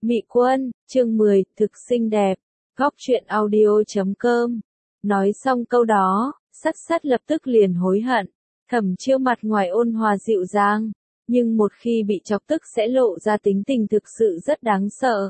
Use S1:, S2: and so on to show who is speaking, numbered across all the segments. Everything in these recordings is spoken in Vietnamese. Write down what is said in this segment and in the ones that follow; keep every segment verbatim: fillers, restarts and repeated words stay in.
S1: Mị Quân, chương mười, thực xinh đẹp. Góc truyện audio chấm com. Nói xong câu đó, Sắt Sắt lập tức liền hối hận. Thẩm Chiêu mặt ngoài ôn hòa dịu dàng, nhưng một khi bị chọc tức sẽ lộ ra tính tình thực sự rất đáng sợ.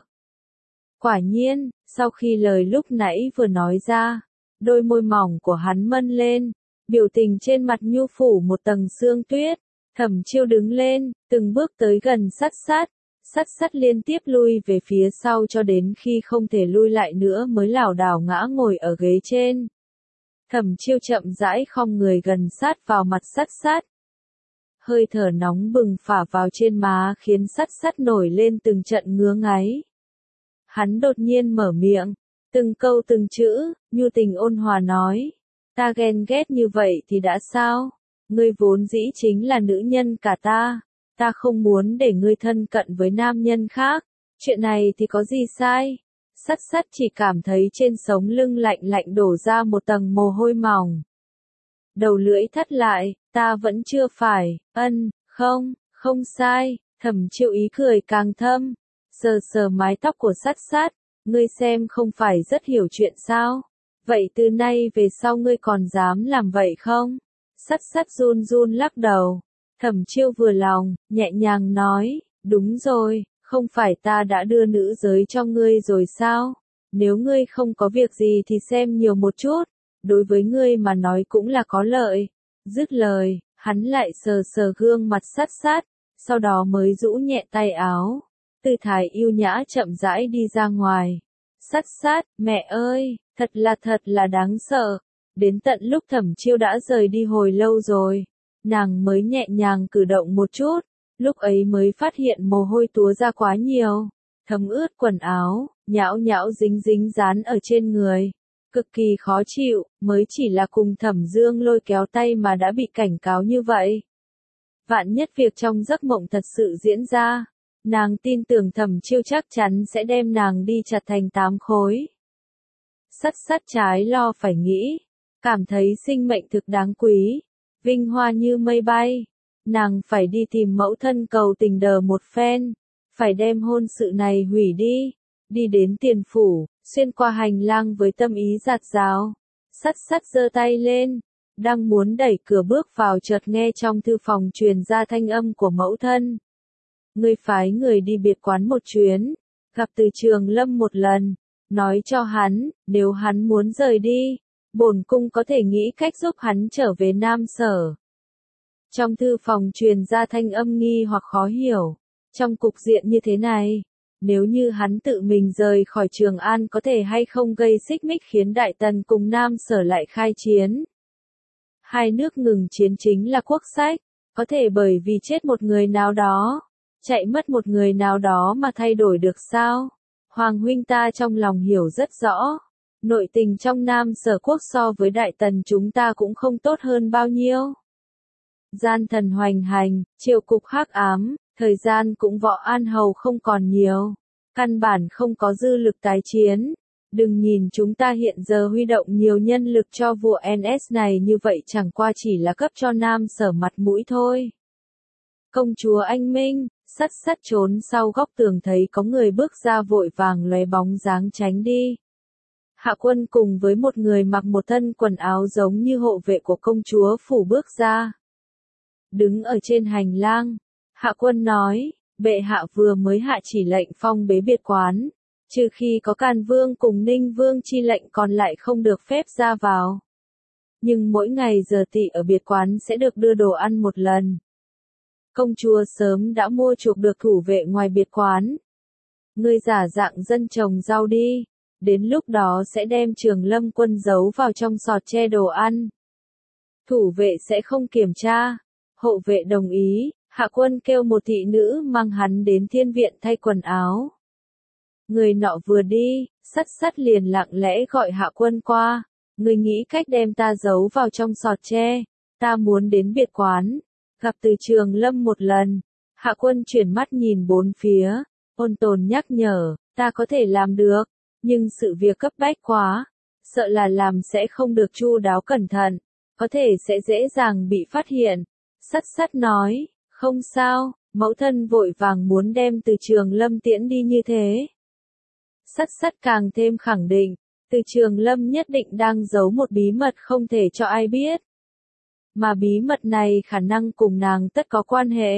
S1: Quả nhiên, sau khi lời lúc nãy vừa nói ra, đôi môi mỏng của hắn mân lên, biểu tình trên mặt nhu phủ một tầng sương tuyết. Thẩm Chiêu đứng lên, từng bước tới gần Sắt Sắt. Sắt Sắt liên tiếp lui về phía sau cho đến khi không thể lui lại nữa mới lảo đảo ngã ngồi ở ghế trên. Thẩm Chiêu chậm rãi khom người gần sát vào mặt Sắt Sắt. Hơi thở nóng bừng phả vào trên má khiến Sắt Sắt nổi lên từng trận ngứa ngáy. Hắn đột nhiên mở miệng, từng câu từng chữ, nhu tình ôn hòa nói. Ta ghen ghét như vậy thì đã sao? Ngươi vốn dĩ chính là nữ nhân cả ta. Ta không muốn để ngươi thân cận với nam nhân khác. Chuyện này thì có gì sai? Sắt Sắt chỉ cảm thấy trên sống lưng lạnh lạnh đổ ra một tầng mồ hôi mỏng. Đầu lưỡi thắt lại, ta vẫn chưa phải, ân, không, không sai. Thẩm Chiêu ý cười càng thâm, sờ sờ mái tóc của Sắt Sắt, ngươi xem không phải rất hiểu chuyện sao? Vậy từ nay về sau ngươi còn dám làm vậy không? Sắt Sắt run run lắc đầu. Thẩm Chiêu vừa lòng, nhẹ nhàng nói, đúng rồi, không phải ta đã đưa nữ giới cho ngươi rồi sao? Nếu ngươi không có việc gì thì xem nhiều một chút, đối với ngươi mà nói cũng là có lợi. Dứt lời, hắn lại sờ sờ gương mặt Sắt Sắt, sau đó mới rũ nhẹ tay áo, tư thái yêu nhã chậm rãi đi ra ngoài. Sắt Sắt, mẹ ơi, thật là thật là đáng sợ. Đến tận lúc Thẩm Chiêu đã rời đi hồi lâu rồi, nàng mới nhẹ nhàng cử động một chút, lúc ấy mới phát hiện mồ hôi túa ra quá nhiều, thấm ướt quần áo, nhão nhão dính dính dán ở trên người, cực kỳ khó chịu, mới chỉ là cùng Thẩm Dương lôi kéo tay mà đã bị cảnh cáo như vậy. Vạn nhất việc trong giấc mộng thật sự diễn ra, nàng tin tưởng Thẩm Chiêu chắc chắn sẽ đem nàng đi chặt thành tám khối. Sắt Sắt trái lo phải nghĩ, cảm thấy sinh mệnh thực đáng quý, vinh hoa như mây bay, nàng phải đi tìm mẫu thân cầu tình đờ một phen, phải đem hôn sự này hủy đi, đi đến tiền phủ, xuyên qua hành lang với tâm ý dạt dào. Sắt Sắt giơ tay lên, đang muốn đẩy cửa bước vào chợt nghe trong thư phòng truyền ra thanh âm của mẫu thân. Ngươi phái người đi biệt quán một chuyến, gặp Từ Trường Lâm một lần, nói cho hắn, nếu hắn muốn rời đi, bổn cung có thể nghĩ cách giúp hắn trở về Nam Sở. Trong thư phòng truyền ra thanh âm nghi hoặc khó hiểu. Trong cục diện như thế này, nếu như hắn tự mình rời khỏi Trường An có thể hay không gây xích mích khiến Đại Tần cùng Nam Sở lại khai chiến. Hai nước ngừng chiến chính là quốc sách, có thể bởi vì chết một người nào đó, chạy mất một người nào đó mà thay đổi được sao? Hoàng huynh ta trong lòng hiểu rất rõ. Nội tình trong Nam Sở quốc so với Đại Tần chúng ta cũng không tốt hơn bao nhiêu. Gian thần hoành hành, triều cục hắc ám, thời gian cũng võ an hầu không còn nhiều. Căn bản không có dư lực tái chiến. Đừng nhìn chúng ta hiện giờ huy động nhiều nhân lực cho vụ en ét này như vậy chẳng qua chỉ là cấp cho Nam Sở mặt mũi thôi. Công chúa anh Minh, Sắt Sắt trốn sau góc tường thấy có người bước ra vội vàng lóe bóng dáng tránh đi. Hạ Quân cùng với một người mặc một thân quần áo giống như hộ vệ của công chúa phủ bước ra. Đứng ở trên hành lang, Hạ Quân nói, bệ hạ vừa mới hạ chỉ lệnh phong bế biệt quán, trừ khi có Càn Vương cùng Ninh Vương chi lệnh còn lại không được phép ra vào. Nhưng mỗi ngày giờ tỵ ở biệt quán sẽ được đưa đồ ăn một lần. Công chúa sớm đã mua chuộc được thủ vệ ngoài biệt quán. Ngươi giả dạng dân trồng rau đi. Đến lúc đó sẽ đem Trường Lâm quân giấu vào trong sọt che đồ ăn. Thủ vệ sẽ không kiểm tra. Hộ vệ đồng ý, Hạ Quân kêu một thị nữ mang hắn đến thiên viện thay quần áo. Người nọ vừa đi, Sắt Sắt liền lặng lẽ gọi Hạ Quân qua. Người nghĩ cách đem ta giấu vào trong sọt tre. Ta muốn đến biệt quán, gặp Từ Trường Lâm một lần. Hạ Quân chuyển mắt nhìn bốn phía, ôn tồn nhắc nhở, ta có thể làm được. Nhưng sự việc cấp bách quá, sợ là làm sẽ không được chu đáo cẩn thận, có thể sẽ dễ dàng bị phát hiện. Sắt Sắt nói, không sao, Mẫu thân vội vàng muốn đem Từ Trường Lâm tiễn đi như thế. Sắt sắt càng thêm khẳng định, Từ Trường Lâm nhất định đang giấu một bí mật không thể cho ai biết. Mà bí mật này khả năng cùng nàng tất có quan hệ.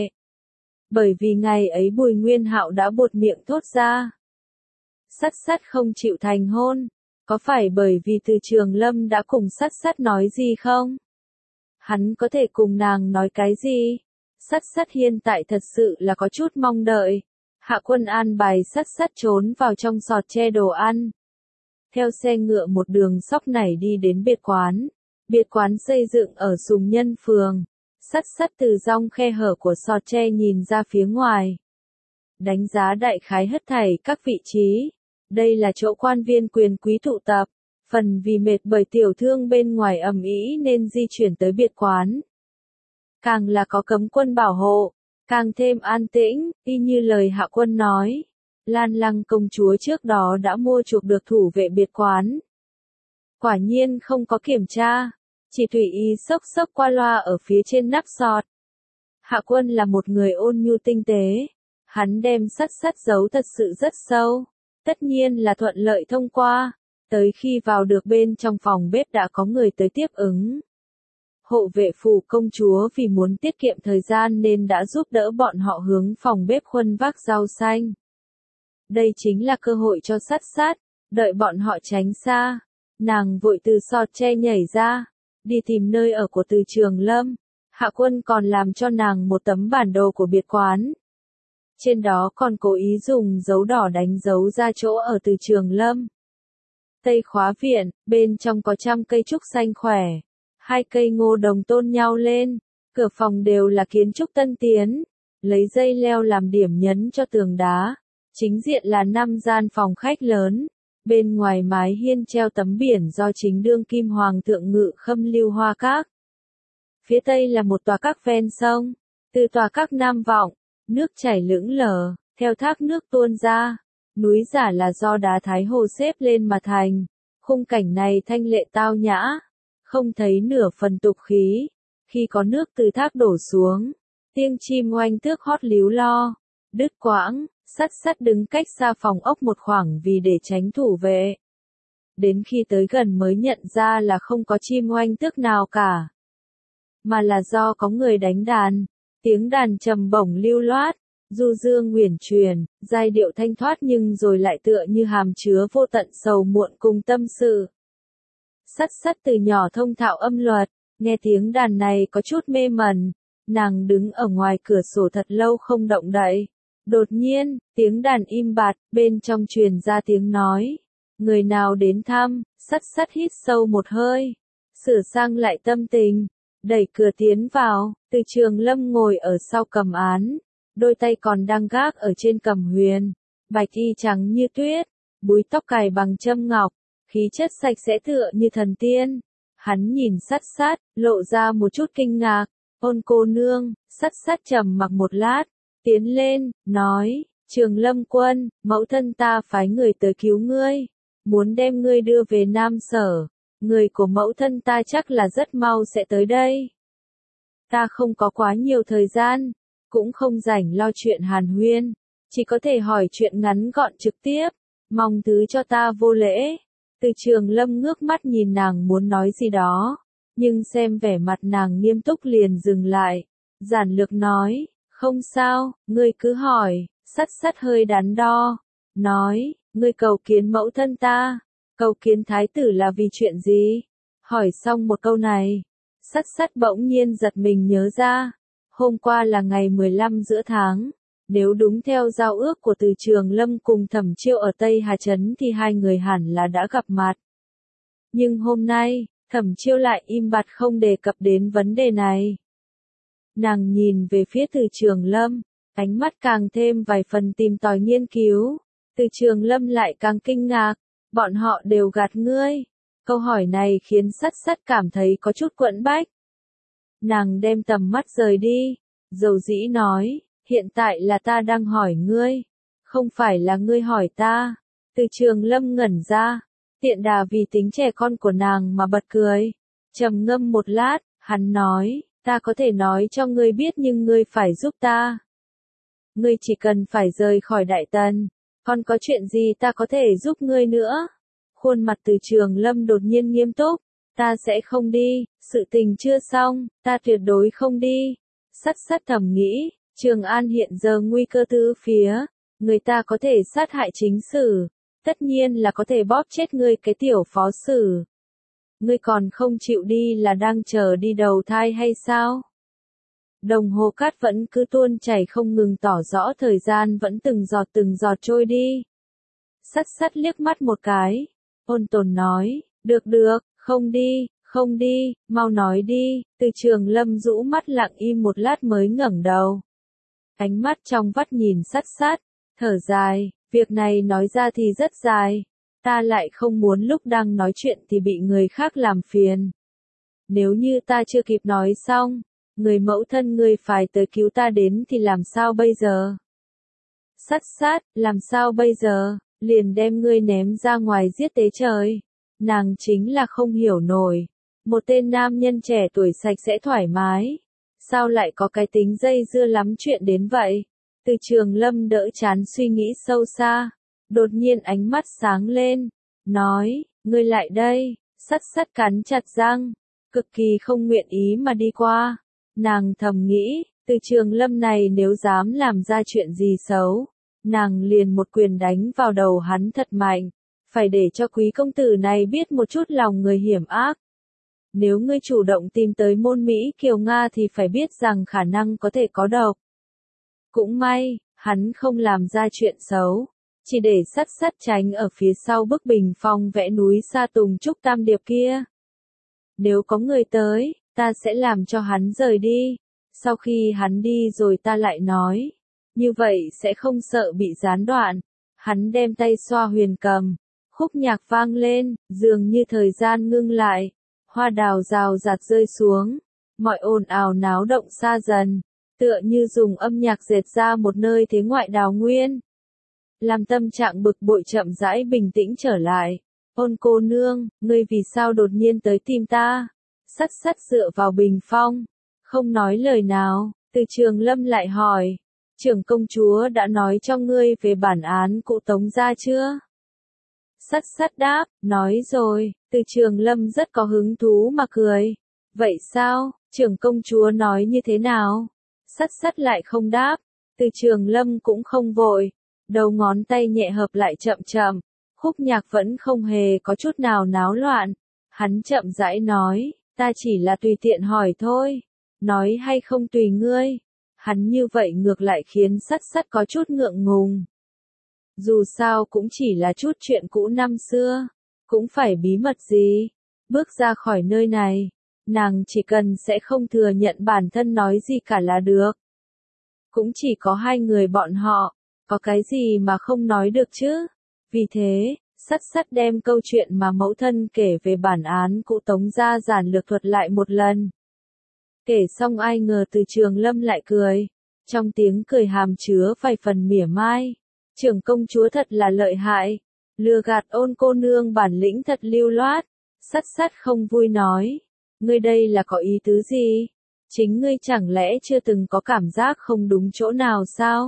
S1: Bởi vì ngày ấy Bùi Nguyên Hạo đã buột miệng thốt ra. Sắt sắt không chịu thành hôn, có phải bởi vì Từ Trường Lâm đã cùng sắt sắt nói gì không? Hắn có thể cùng nàng nói cái gì? Sắt sắt hiện tại thật sự là có chút mong đợi. Hạ Quân an bài sắt sắt trốn vào trong sọt che đồ ăn. Theo xe ngựa một đường sóc nảy đi đến biệt quán. Biệt quán xây dựng ở Sùng Nhân Phường. Sắt sắt từ rong khe hở của sọt tre nhìn ra phía ngoài. Đánh giá đại khái hết thảy các vị trí. Đây là chỗ quan viên quyền quý tụ tập. Phần vì mệt bởi tiểu thương bên ngoài ầm ĩ nên di chuyển tới biệt quán. Càng là có cấm quân bảo hộ, càng thêm an tĩnh, y như lời Hạ Quân nói. Lan Lăng công chúa trước đó đã mua chuộc được thủ vệ biệt quán. Quả nhiên không có kiểm tra, chỉ tùy ý xốc xốc qua loa ở phía trên nắp sọt. Hạ Quân là một người ôn nhu tinh tế, hắn đem sắt sắt giấu thật sự rất sâu, tất nhiên là thuận lợi thông qua, tới khi vào được bên trong phòng bếp đã có người tới tiếp ứng. Hộ vệ phủ công chúa vì muốn tiết kiệm thời gian nên đã giúp đỡ bọn họ hướng phòng bếp khuân vác rau xanh. Đây chính là cơ hội cho sắt sắt, đợi bọn họ tránh xa. Nàng vội từ sọt tre nhảy ra, đi tìm nơi ở của Từ Trường Lâm. Hạ Quân còn làm cho nàng một tấm bản đồ của biệt quán. Trên đó còn cố ý dùng dấu đỏ đánh dấu ra chỗ ở Từ Trường Lâm. Tây khóa viện, bên trong có trăm cây trúc xanh khỏe. Hai cây ngô đồng tôn nhau lên, cửa phòng đều là kiến trúc tân tiến, lấy dây leo làm điểm nhấn cho tường đá. Chính diện là năm gian phòng khách lớn, bên ngoài mái hiên treo tấm biển do chính đương kim hoàng thượng ngự khâm lưu hoa các. Phía tây là một tòa các ven sông, từ tòa các nam vọng, nước chảy lững lờ, theo thác nước tuôn ra, núi giả là do đá thái hồ xếp lên mà thành. Khung cảnh này thanh lệ tao nhã, không thấy nửa phần tục khí. Khi có nước từ thác đổ xuống, tiếng chim oanh tước hót líu lo, đứt quãng. Sắt sắt đứng cách xa phòng ốc một khoảng vì để tránh thủ vệ. Đến khi tới gần mới nhận ra là không có chim oanh tước nào cả. Mà là do có người đánh đàn. Tiếng đàn trầm bổng lưu loát, du dương uyển chuyển, giai điệu thanh thoát nhưng rồi lại tựa như hàm chứa vô tận sầu muộn cùng tâm sự. Sắt sắt từ nhỏ thông thạo âm luật, nghe tiếng đàn này có chút mê mẩn. Nàng đứng ở ngoài cửa sổ thật lâu không động đậy. Đột nhiên, tiếng đàn im bặt, bên trong truyền ra tiếng nói. Người nào đến thăm, sắt sắt hít sâu một hơi. Sửa sang lại tâm tình, đẩy cửa tiến vào, Từ Trường Lâm ngồi ở sau cầm án. Đôi tay còn đang gác ở trên cầm huyền. Bạch y trắng như tuyết, búi tóc cài bằng châm ngọc, khí chất sạch sẽ tựa như thần tiên. Hắn nhìn sắt sắt, lộ ra một chút kinh ngạc. Ôn cô nương, sắt sắt trầm mặc một lát. Tiến lên, nói, Trường Lâm quân, mẫu thân ta phái người tới cứu ngươi, muốn đem ngươi đưa về Nam Sở, người của mẫu thân ta chắc là rất mau sẽ tới đây. Ta không có quá nhiều thời gian, cũng không rảnh lo chuyện hàn huyên, chỉ có thể hỏi chuyện ngắn gọn trực tiếp, mong thứ cho ta vô lễ. Từ Trường Lâm ngước mắt nhìn nàng muốn nói gì đó, nhưng xem vẻ mặt nàng nghiêm túc liền dừng lại, giản lược nói. Không sao, ngươi cứ hỏi. Sắt sắt hơi đắn đo, nói, ngươi cầu kiến mẫu thân ta, cầu kiến thái tử là vì chuyện gì? Hỏi xong một câu này, sắt sắt bỗng nhiên giật mình nhớ ra, hôm qua là ngày mười lăm giữa tháng, nếu đúng theo giao ước của Từ Trường Lâm cùng Thẩm Chiêu ở Tây Hà Trấn thì hai người hẳn là đã gặp mặt. Nhưng hôm nay, Thẩm Chiêu lại im bặt không đề cập đến vấn đề này. Nàng nhìn về phía Từ Trường Lâm, ánh mắt càng thêm vài phần tìm tòi nghiên cứu. Từ Trường Lâm lại càng kinh ngạc, bọn họ đều gạt ngươi. Câu hỏi này khiến sắt sắt cảm thấy có chút quẫn bách. Nàng đem tầm mắt rời đi, dầu dĩ nói, hiện tại là ta đang hỏi ngươi, không phải là ngươi hỏi ta. Từ Trường Lâm ngẩn ra, tiện đà vì tính trẻ con của nàng mà bật cười. Trầm ngâm một lát, hắn nói, ta có thể nói cho ngươi biết nhưng ngươi phải giúp ta. ngươi chỉ cần phải rời khỏi Đại Tần, còn có chuyện gì ta có thể giúp ngươi nữa? Khuôn mặt Từ Trường Lâm đột nhiên nghiêm túc, ta sẽ không đi, sự tình chưa xong, ta tuyệt đối không đi. Sắt sắt thầm nghĩ, Trường An hiện giờ nguy cơ tứ phía, người ta có thể sát hại chính sử, tất nhiên là có thể bóp chết ngươi cái tiểu phó sử. Ngươi còn không chịu đi là đang chờ đi đầu thai hay sao? Đồng hồ cát vẫn cứ tuôn chảy không ngừng tỏ rõ thời gian vẫn từng giọt từng giọt trôi đi. Sắt sắt liếc mắt một cái, ôn tồn nói, được được, không đi, không đi, mau nói đi. Từ Trường Lâm rũ mắt lặng im một lát mới ngẩng đầu. Ánh mắt trong vắt nhìn sắt sắt, thở dài, việc này nói ra thì rất dài, ta lại không muốn lúc đang nói chuyện thì bị người khác làm phiền. Nếu như ta chưa kịp nói xong, người mẫu thân ngươi phải tới cứu ta đến thì làm sao bây giờ? Sắt sát, làm sao bây giờ, liền đem ngươi ném ra ngoài giết tế trời. Nàng chính là không hiểu nổi, một tên nam nhân trẻ tuổi sạch sẽ thoải mái, sao lại có cái tính dây dưa lắm chuyện đến vậy? Từ Trường Lâm đỡ chán suy nghĩ sâu xa, đột nhiên ánh mắt sáng lên, nói, ngươi lại đây. Sắt sắt cắn chặt răng, cực kỳ không nguyện ý mà đi qua. Nàng thầm nghĩ, Từ Trường Lâm này nếu dám làm ra chuyện gì xấu, nàng liền một quyền đánh vào đầu hắn thật mạnh, phải để cho quý công tử này biết một chút lòng người hiểm ác. Nếu ngươi chủ động tìm tới môn Mỹ Kiều Nga thì phải biết rằng khả năng có thể có độc. Cũng may, hắn không làm ra chuyện xấu, chỉ để sắt sắt tránh ở phía sau bức bình phong vẽ núi Sa Tùng Trúc Tam Điệp kia. Nếu có người tới, ta sẽ làm cho hắn rời đi, sau khi hắn đi rồi ta lại nói, như vậy sẽ không sợ bị gián đoạn. Hắn đem tay xoa huyền cầm, khúc nhạc vang lên, dường như thời gian ngưng lại, hoa đào rào rạt rơi xuống, mọi ồn ào náo động xa dần, tựa như dùng âm nhạc dệt ra một nơi thế ngoại đào nguyên. Làm tâm trạng bực bội chậm rãi bình tĩnh trở lại. Ôn cô nương, ngươi vì sao đột nhiên tới tìm ta? Sắt sắt dựa vào bình phong, không nói lời nào. Từ Trường Lâm lại hỏi, trưởng công chúa đã nói cho ngươi về bản án cụ Tống gia chưa? Sắt sắt đáp, nói rồi. Từ Trường Lâm rất có hứng thú mà cười. Vậy sao, trưởng công chúa nói như thế nào? Sắt sắt lại không đáp. Từ Trường Lâm cũng không vội, đầu ngón tay nhẹ hợp lại chậm chậm, khúc nhạc vẫn không hề có chút nào náo loạn. Hắn chậm rãi nói, ta chỉ là tùy tiện hỏi thôi, nói hay không tùy ngươi. Hắn như vậy ngược lại khiến sắt sắt có chút ngượng ngùng. Dù sao cũng chỉ là chút chuyện cũ năm xưa, cũng phải bí mật gì. Bước ra khỏi nơi này, nàng chỉ cần sẽ không thừa nhận bản thân nói gì cả là được. Cũng chỉ có hai người bọn họ, có cái gì mà không nói được chứ. Vì thế, sắt sắt đem câu chuyện mà mẫu thân kể về bản án cụ Tống gia giản lược thuật lại một lần. Kể xong ai ngờ Từ Trường Lâm lại cười, trong tiếng cười hàm chứa vài phần mỉa mai. Trưởng công chúa thật là lợi hại, lừa gạt ôn cô nương bản lĩnh thật lưu loát. Sắt sắt không vui nói, ngươi đây là có ý tứ gì? Chính ngươi chẳng lẽ chưa từng có cảm giác không đúng chỗ nào sao?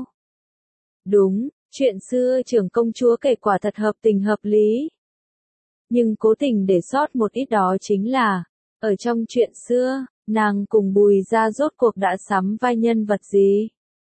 S1: Đúng, chuyện xưa trưởng công chúa kể quả thật hợp tình hợp lý. Nhưng cố tình để sót một ít đó chính là, ở trong chuyện xưa, nàng cùng Bùi gia rốt cuộc đã sắm vai nhân vật gì?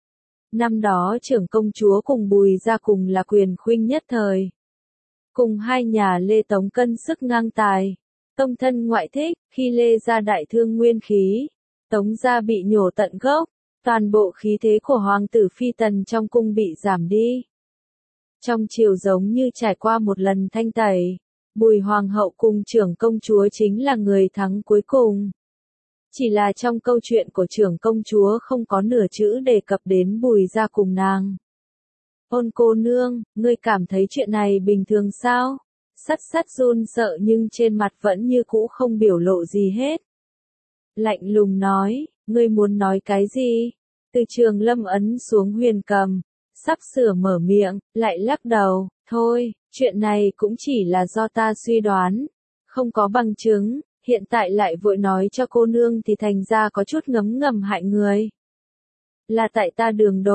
S1: Năm đó trưởng công chúa cùng Bùi gia cùng là quyền khuynh nhất thời. Cùng hai nhà Lê Tống cân sức ngang tài. Tông thân ngoại thích, khi Lê gia đại thương nguyên khí, Tống gia bị nhổ tận gốc, toàn bộ khí thế của hoàng tử phi tần trong cung bị giảm đi. Trong triều giống như trải qua một lần thanh tẩy, Bùi hoàng hậu cùng trưởng công chúa chính là người thắng cuối cùng. Chỉ là trong câu chuyện của trưởng công chúa không có nửa chữ đề cập đến Bùi gia cùng nàng. Ôn cô nương, ngươi cảm thấy chuyện này bình thường sao? Sắt sắt run sợ nhưng trên mặt vẫn như cũ không biểu lộ gì hết. Lạnh lùng nói, ngươi muốn nói cái gì? Từ Trường Lâm ấn xuống huyền cầm, sắp sửa mở miệng, lại lắc đầu, thôi, chuyện này cũng chỉ là do ta suy đoán, không có bằng chứng, hiện tại lại vội nói cho cô nương thì thành ra có chút ngấm ngầm hại người. Là tại ta đường đột,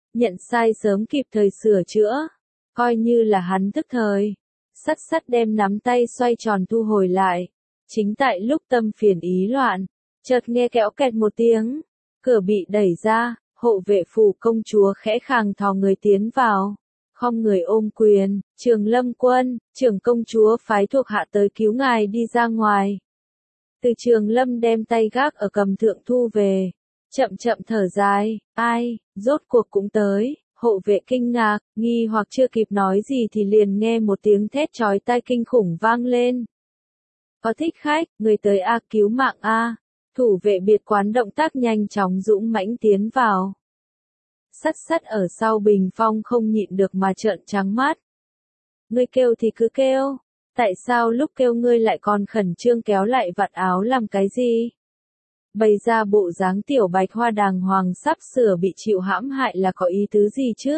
S1: Nhận sai sớm kịp thời sửa chữa. Coi như là hắn tức thời. Sắt sắt đem nắm tay xoay tròn thu hồi lại. Chính tại lúc tâm phiền ý loạn, chợt nghe kéo kẹt một tiếng. Cửa bị đẩy ra, hộ vệ phủ công chúa khẽ khàng thò người tiến vào. Khom người ôm quyền, Trường Lâm Quân, trưởng công chúa phái thuộc hạ tới cứu ngài đi ra ngoài. Từ Trường Lâm đem tay gác ở cầm thượng thu về. Chậm chậm thở dài, ai, rốt cuộc cũng tới. Hộ vệ kinh ngạc, nghi hoặc chưa kịp nói gì thì liền nghe một tiếng thét chói tai kinh khủng vang lên. Có thích khách, người tới a, cứu mạng a. Thủ vệ biệt quán động tác nhanh chóng dũng mãnh tiến vào. Sắt sắt ở sau bình phong không nhịn được mà trợn trắng mắt. Ngươi kêu thì cứ kêu, tại sao lúc kêu ngươi lại còn khẩn trương kéo lại vạt áo làm cái gì? Bày ra bộ dáng tiểu bạch hoa đàng hoàng sắp sửa bị chịu hãm hại là có ý tứ gì chứ?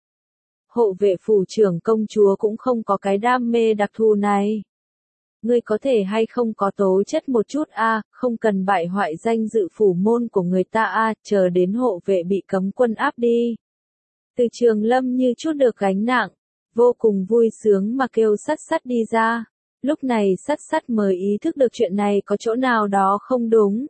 S1: Hộ vệ phủ trưởng công chúa cũng không có cái đam mê đặc thù này. Ngươi có thể hay không có tố chất một chút a, à, không cần bại hoại danh dự phủ môn của người ta a, à, chờ đến hộ vệ bị cấm quân áp đi. Từ Trường Lâm như chút được gánh nặng, vô cùng vui sướng mà kêu sắt sắt đi ra. Lúc này sắt sắt mới ý thức được chuyện này có chỗ nào đó không đúng.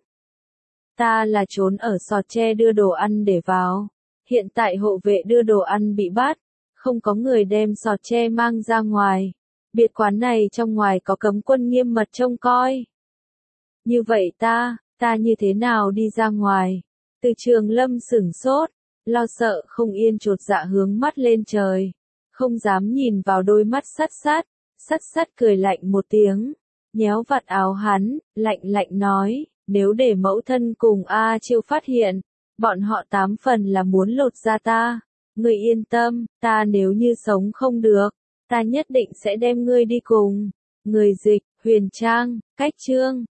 S1: Ta là trốn ở sọt tre đưa đồ ăn để vào. Hiện tại hộ vệ đưa đồ ăn bị bắt, không có người đem sọt tre mang ra ngoài. Biệt quán này trong ngoài có cấm quân nghiêm mật trông coi. Như vậy ta, ta như thế nào đi ra ngoài? Từ Trường Lâm sửng sốt, lo sợ không yên chột dạ hướng mắt lên trời. Không dám nhìn vào đôi mắt sắt sắt, sắt sắt cười lạnh một tiếng. Nhéo vạt áo hắn, lạnh lạnh nói, nếu để mẫu thân cùng A Chiêu phát hiện, bọn họ tám phần là muốn lột da ta. Ngươi yên tâm, ta nếu như sống không được, ta nhất định sẽ đem ngươi đi cùng. Người dịch, Huyền Trang, Cách Chương.